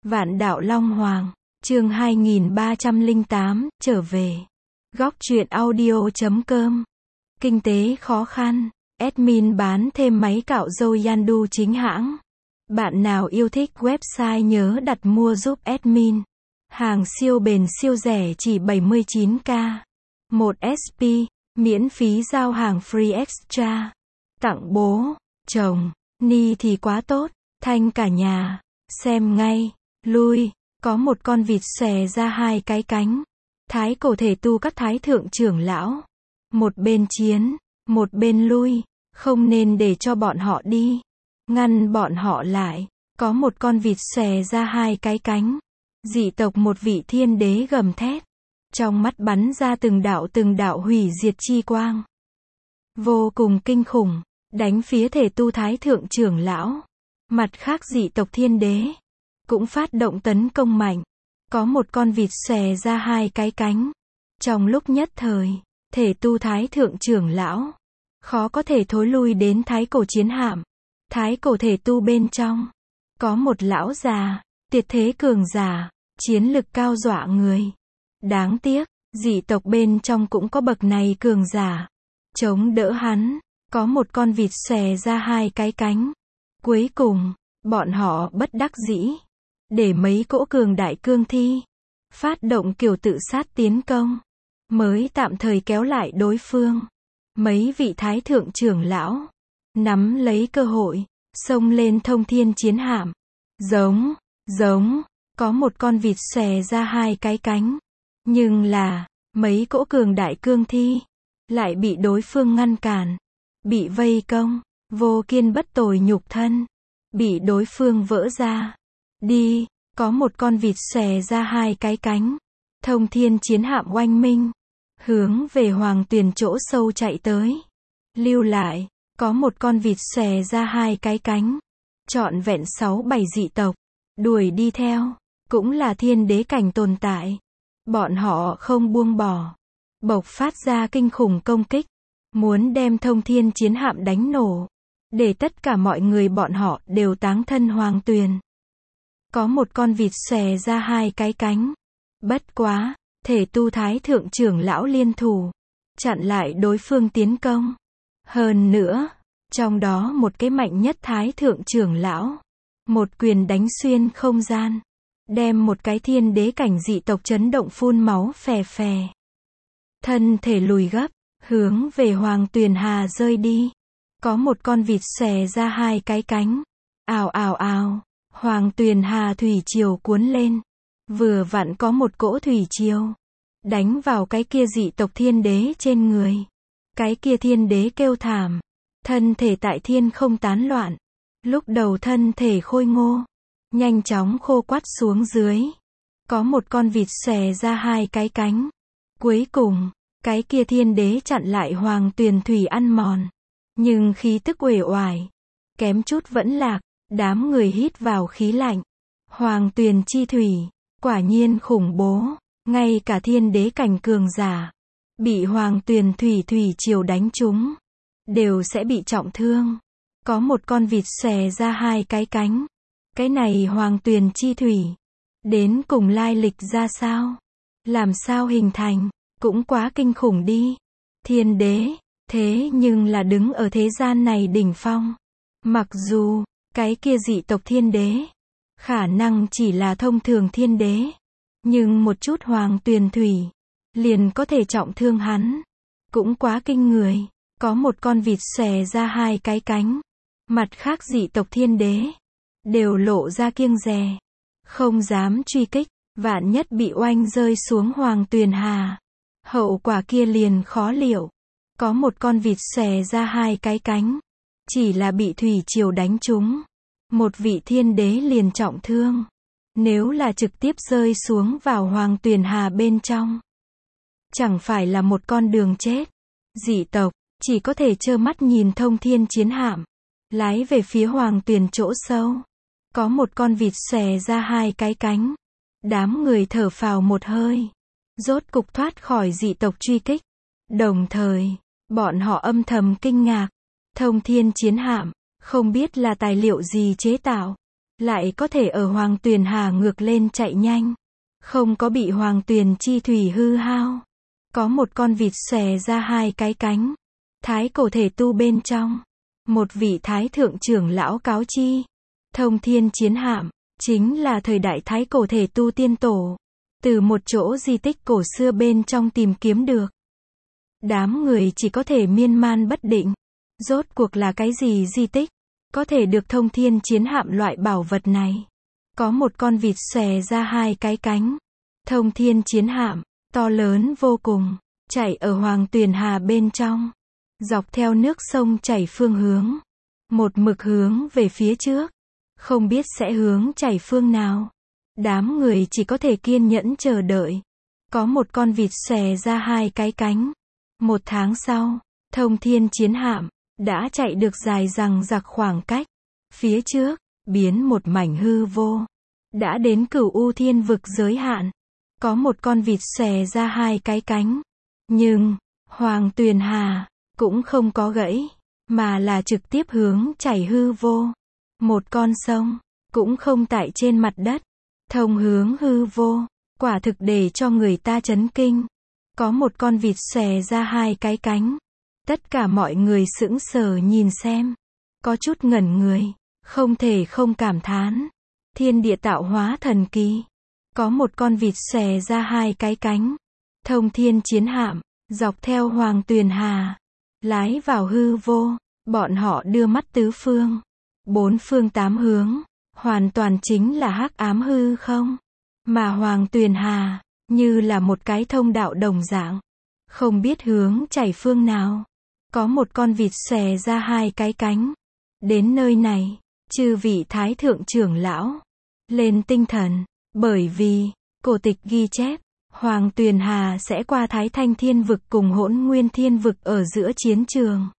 Vạn Đạo Long Hoàng, chương 2308, trở về. Góc truyện audio.com. Kinh tế khó khăn. Admin bán thêm máy cạo râu Yandu chính hãng. Bạn nào yêu thích website nhớ đặt mua giúp admin. Hàng siêu bền siêu rẻ chỉ 79k. 1 SP, miễn phí giao hàng free extra. Tặng bố, chồng, ni thì quá tốt, thanh cả nhà. Xem ngay, lui, có một con vịt xòe ra hai cái cánh. Thái cổ thể tu các thái thượng trưởng lão. Một bên chiến, một bên lui, không nên để cho bọn họ đi. Ngăn bọn họ lại, có một con vịt xòe ra hai cái cánh. Dị tộc một vị thiên đế gầm thét. Trong mắt bắn ra từng đạo hủy diệt chi quang. Vô cùng kinh khủng, đánh phía thể tu thái thượng trưởng lão. Mặt khác dị tộc thiên đế cũng phát động tấn công mạnh. Có một con vịt xòe ra hai cái cánh. Trong lúc nhất thời, thể tu thái thượng trưởng lão khó có thể thối lui đến thái cổ chiến hạm. Thái cổ thể tu bên trong có một lão già, tuyệt thế cường giả, chiến lực cao dọa người. Đáng tiếc, dị tộc bên trong cũng có bậc này cường giả. Chống đỡ hắn, có một con vịt xòe ra hai cái cánh. Cuối cùng, bọn họ bất đắc dĩ, để mấy cỗ cường đại cương thi phát động kiểu tự sát tiến công, mới tạm thời kéo lại đối phương. Mấy vị thái thượng trưởng lão nắm lấy cơ hội, xông lên thông thiên chiến hạm. Giống, có một con vịt xòe ra hai cái cánh. Nhưng là, mấy cỗ cường đại cương thi lại bị đối phương ngăn cản, bị vây công, vô kiên bất tồi nhục thân, bị đối phương vỡ ra. Đi, có một con vịt xòe ra hai cái cánh. Thông thiên chiến hạm oanh minh, hướng về hoàng tuyền chỗ sâu chạy tới. Lưu lại, có một con vịt xòe ra hai cái cánh. Trọn vẹn 6-7 dị tộc đuổi đi theo, cũng là thiên đế cảnh tồn tại. Bọn họ không buông bỏ, bộc phát ra kinh khủng công kích, muốn đem thông thiên chiến hạm đánh nổ, để tất cả mọi người bọn họ đều táng thân hoàng tuyền. Có một con vịt xòe ra hai cái cánh. Bất quá, thể tu thái thượng trưởng lão liên thủ, chặn lại đối phương tiến công. Hơn nữa, trong đó một cái mạnh nhất thái thượng trưởng lão, một quyền đánh xuyên không gian, đem một cái thiên đế cảnh dị tộc chấn động phun máu phè phè. Thân thể lùi gấp, hướng về hoàng tuyền hà rơi đi. Có một con vịt xòe ra hai cái cánh. Ào ào ào, hoàng tuyền hà thủy triều cuốn lên. Vừa vặn có một cỗ thủy triều đánh vào cái kia dị tộc thiên đế trên người. Cái kia thiên đế kêu thảm, thân thể tại thiên không tán loạn. Lúc đầu thân thể khôi ngô, nhanh chóng khô quắt xuống dưới. Có một con vịt xòe ra hai cái cánh. Cuối cùng, cái kia thiên đế chặn lại hoàng tuyền thủy ăn mòn. Nhưng khí tức uể oải, kém chút vẫn lạc. Đám người hít vào khí lạnh. Hoàng tuyền chi thủy, quả nhiên khủng bố. Ngay cả thiên đế cảnh cường giả, bị hoàng tuyền thủy triều đánh trúng, đều sẽ bị trọng thương. Có một con vịt xòe ra hai cái cánh. Cái này hoàng tuyền chi thủy, đến cùng lai lịch ra sao? Làm sao hình thành? Cũng quá kinh khủng đi. Thiên đế, thế nhưng là đứng ở thế gian này đỉnh phong. Mặc dù, cái kia dị tộc thiên đế, khả năng chỉ là thông thường thiên đế. Nhưng một chút hoàng tuyền thủy, liền có thể trọng thương hắn. Cũng quá kinh người. Có một con vịt xòe ra hai cái cánh. Mặt khác dị tộc thiên đế đều lộ ra kiêng dè, không dám truy kích. Vạn nhất bị oanh rơi xuống hoàng tuyền hà, hậu quả kia liền khó liệu. Có một con vịt xòe ra hai cái cánh, chỉ là bị thủy triều đánh trúng, một vị thiên đế liền trọng thương. Nếu là trực tiếp rơi xuống vào hoàng tuyền hà bên trong, chẳng phải là một con đường chết. Dị tộc chỉ có thể trơ mắt nhìn thông thiên chiến hạm lái về phía hoàng tuyền chỗ sâu. Có một con vịt xòe ra hai cái cánh. Đám người thở phào một hơi, rốt cục thoát khỏi dị tộc truy kích. Đồng thời, bọn họ âm thầm kinh ngạc. Thông thiên chiến hạm, không biết là tài liệu gì chế tạo, lại có thể ở Hoàng Tuyền Hà ngược lên chạy nhanh, không có bị Hoàng Tuyền chi thủy hư hao. Có một con vịt xòe ra hai cái cánh, thái cổ thể tu bên trong, một vị thái thượng trưởng lão cáo chi, Thông Thiên Chiến Hạm, chính là thời đại thái cổ thể tu tiên tổ, từ một chỗ di tích cổ xưa bên trong tìm kiếm được. Đám người chỉ có thể miên man bất định, rốt cuộc là cái gì di tích, có thể được Thông Thiên Chiến Hạm loại bảo vật này. Có một con vịt xòe ra hai cái cánh, Thông Thiên Chiến Hạm, to lớn vô cùng, chạy ở Hoàng Tuyền Hà bên trong, dọc theo nước sông chảy phương hướng, một mực hướng về phía trước, không biết sẽ hướng chảy phương nào. Đám người chỉ có thể kiên nhẫn chờ đợi. Có một con vịt xòe ra hai cái cánh. Một tháng sau, Thông Thiên Chiến Hạm đã chạy được dài dằng dặc khoảng cách. Phía trước, biến một mảnh hư vô, đã đến Cửu U Thiên vực giới hạn. Có một con vịt xòe ra hai cái cánh. Nhưng, Hoàng Tuyền Hà cũng không có gãy, mà là trực tiếp hướng chảy hư vô. Một con sông, cũng không tại trên mặt đất, thông hướng hư vô, quả thực để cho người ta chấn kinh. Có một con vịt xòe ra hai cái cánh. Tất cả mọi người sững sờ nhìn xem, có chút ngẩn người, không thể không cảm thán. Thiên địa tạo hóa thần kỳ. Có một con vịt xòe ra hai cái cánh. Thông Thiên Chiến Hạm, dọc theo Hoàng Tuyền Hà, lái vào hư vô. Bọn họ đưa mắt tứ phương, bốn phương tám hướng, hoàn toàn chính là hắc ám hư không. Mà Hoàng Tuyền Hà, như là một cái thông đạo đồng dạng, không biết hướng chảy phương nào. Có một con vịt xòe ra hai cái cánh. Đến nơi này, chư vị thái thượng trưởng lão lên tinh thần, bởi vì cổ tịch ghi chép, Hoàng Tuyền Hà sẽ qua Thái Thanh Thiên vực cùng Hỗn Nguyên Thiên vực ở giữa chiến trường.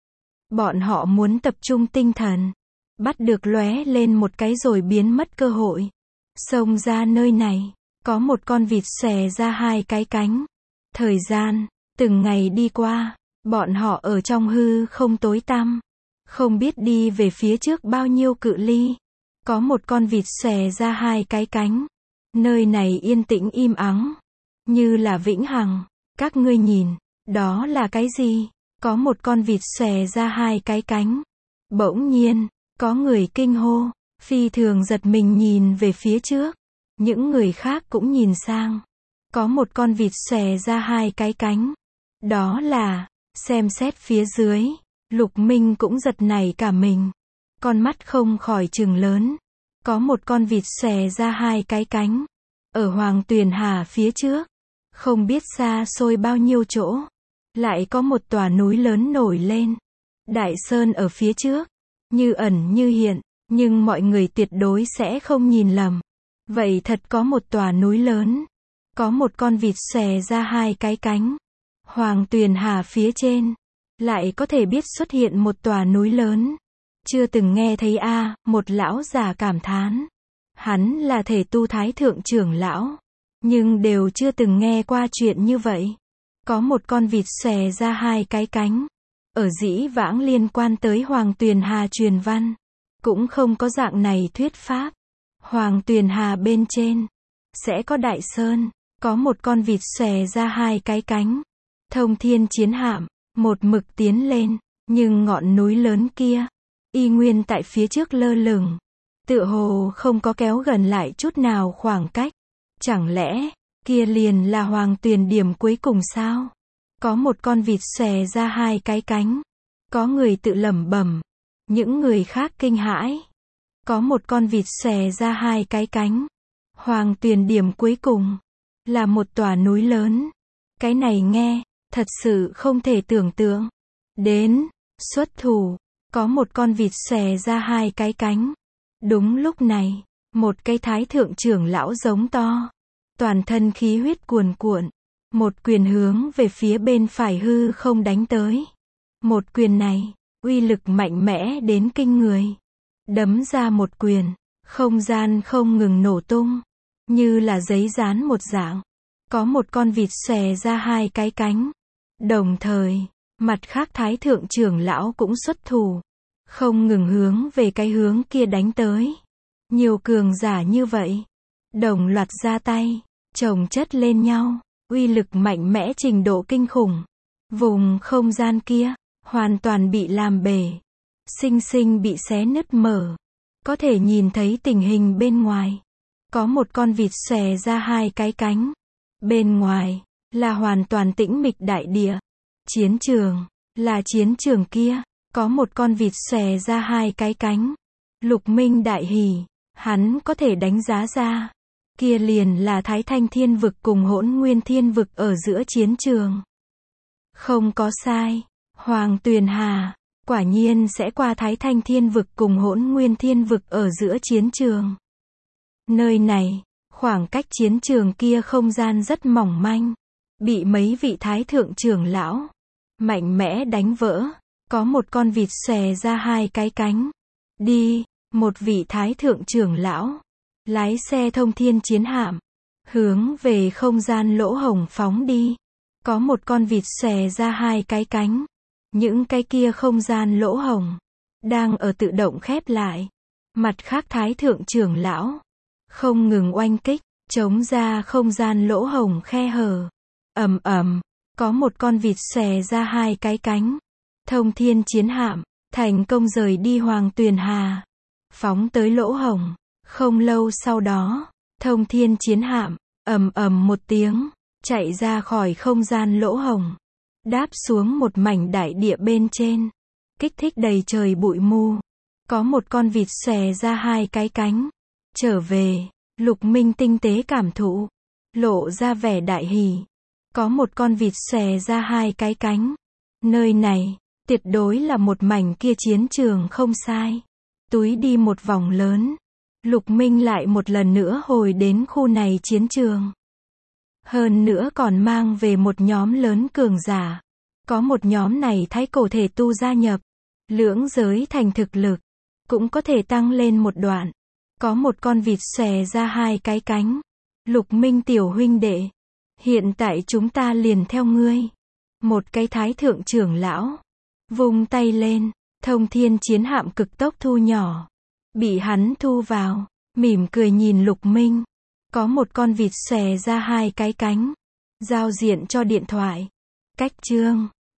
Bọn họ muốn tập trung tinh thần, bắt được lóe lên một cái rồi biến mất cơ hội. Xông ra nơi này, có một con vịt xòe ra hai cái cánh. Thời gian, từng ngày đi qua, bọn họ ở trong hư không tối tăm, không biết đi về phía trước bao nhiêu cự ly. Có một con vịt xòe ra hai cái cánh. Nơi này yên tĩnh im ắng, như là vĩnh hằng. Các ngươi nhìn, đó là cái gì? Có một con vịt xòe ra hai cái cánh. Bỗng nhiên, có người kinh hô, phi thường giật mình nhìn về phía trước. Những người khác cũng nhìn sang. Có một con vịt xòe ra hai cái cánh. Đó là, xem xét phía dưới, Lục Minh cũng giật nảy cả mình. Con mắt không khỏi trừng lớn. Có một con vịt xòe ra hai cái cánh. Ở Hoàng Tuyền Hà phía trước, không biết xa xôi bao nhiêu chỗ, lại có một tòa núi lớn nổi lên. Đại Sơn ở phía trước, như ẩn như hiện, nhưng mọi người tuyệt đối sẽ không nhìn lầm. Vậy thật có một tòa núi lớn. Có một con vịt xòe ra hai cái cánh. Hoàng Tuyền Hà phía trên, lại có thể biết xuất hiện một tòa núi lớn. Chưa từng nghe thấy a, một lão già cảm thán. Hắn là thể tu thái thượng trưởng lão, nhưng đều chưa từng nghe qua chuyện như vậy. Có một con vịt xòe ra hai cái cánh. Ở dĩ vãng liên quan tới Hoàng Tuyền Hà truyền văn, cũng không có dạng này thuyết pháp. Hoàng Tuyền Hà bên trên, sẽ có Đại Sơn, có một con vịt xòe ra hai cái cánh. Thông Thiên Chiến Hạm, một mực tiến lên, nhưng ngọn núi lớn kia, y nguyên tại phía trước lơ lửng, tựa hồ không có kéo gần lại chút nào khoảng cách. Chẳng lẽ, kia liền là Hoàng Tuyền điểm cuối cùng sao? Có một con vịt xòe ra hai cái cánh. Có người tự lẩm bẩm, những người khác kinh hãi. Có một con vịt xòe ra hai cái cánh. Hoàng Tuyền điểm cuối cùng, là một tòa núi lớn. Cái này nghe, thật sự không thể tưởng tượng. Đến, xuất thủ, có một con vịt xòe ra hai cái cánh. Đúng lúc này, một cái thái thượng trưởng lão giống to. Toàn thân khí huyết cuồn cuộn. Một quyền hướng về phía bên phải hư không đánh tới. Một quyền này, uy lực mạnh mẽ đến kinh người. Đấm ra một quyền, không gian không ngừng nổ tung, như là giấy dán một dạng. Có một con vịt xòe ra hai cái cánh. Đồng thời, mặt khác thái thượng trưởng lão cũng xuất thủ, không ngừng hướng về cái hướng kia đánh tới. Nhiều cường giả như vậy, đồng loạt ra tay, chồng chất lên nhau, uy lực mạnh mẽ trình độ kinh khủng. Vùng không gian kia, hoàn toàn bị làm bể, xinh xinh bị xé nứt mở. Có thể nhìn thấy tình hình bên ngoài. Có một con vịt xòe ra hai cái cánh. Bên ngoài, là hoàn toàn tĩnh mịch đại địa. Chiến trường, là chiến trường kia, có một con vịt xòe ra hai cái cánh. Lục Minh đại hỉ, hắn có thể đánh giá ra. Kia liền là Thái Thanh Thiên Vực cùng Hỗn Nguyên Thiên Vực ở giữa chiến trường. Không có sai, Hoàng Tuyền Hà, quả nhiên sẽ qua Thái Thanh Thiên Vực cùng Hỗn Nguyên Thiên Vực ở giữa chiến trường. Nơi này, khoảng cách chiến trường kia không gian rất mỏng manh, bị mấy vị thái thượng trưởng lão mạnh mẽ đánh vỡ. Có một con vịt xòe ra hai cái cánh. Đi, một vị thái thượng trưởng lão lái xe thông thiên chiến hạm, hướng về không gian lỗ hổng phóng đi. Có một con vịt xòe ra hai cái cánh. Những cái kia không gian lỗ hổng đang ở tự động khép lại. Mặt khác thái thượng trưởng lão không ngừng oanh kích, chống ra không gian lỗ hổng khe hở. Ầm ầm, có một con vịt xòe ra hai cái cánh. Thông thiên chiến hạm thành công rời đi Hoàng Tuyền Hà, phóng tới lỗ hổng. Không lâu sau đó, thông thiên chiến hạm ầm ầm một tiếng chạy ra khỏi không gian lỗ hổng, đáp xuống một mảnh đại địa bên trên, kích thích đầy trời bụi mù. Có một con vịt xòe ra hai cái cánh. Trở về, Lục Minh tinh tế cảm thụ, lộ ra vẻ đại hỉ. Có một con vịt xòe ra hai cái cánh. Nơi này, tuyệt đối là một mảnh kia chiến trường không sai. Túi đi một vòng lớn, Lục Minh lại một lần nữa hồi đến khu này chiến trường. Hơn nữa còn mang về một nhóm lớn cường giả. Có một nhóm này thái cổ thể tu gia nhập, lưỡng giới thành thực lực cũng có thể tăng lên một đoạn. Có một con vịt xòe ra hai cái cánh. Lục Minh tiểu huynh đệ, hiện tại chúng ta liền theo ngươi. Một cái thái thượng trưởng lão vung tay lên, thông thiên chiến hạm cực tốc thu nhỏ, bị hắn thu vào, mỉm cười nhìn Lục Minh. Có một con vịt xòe ra hai cái cánh, giao diện cho điện thoại. Cách chương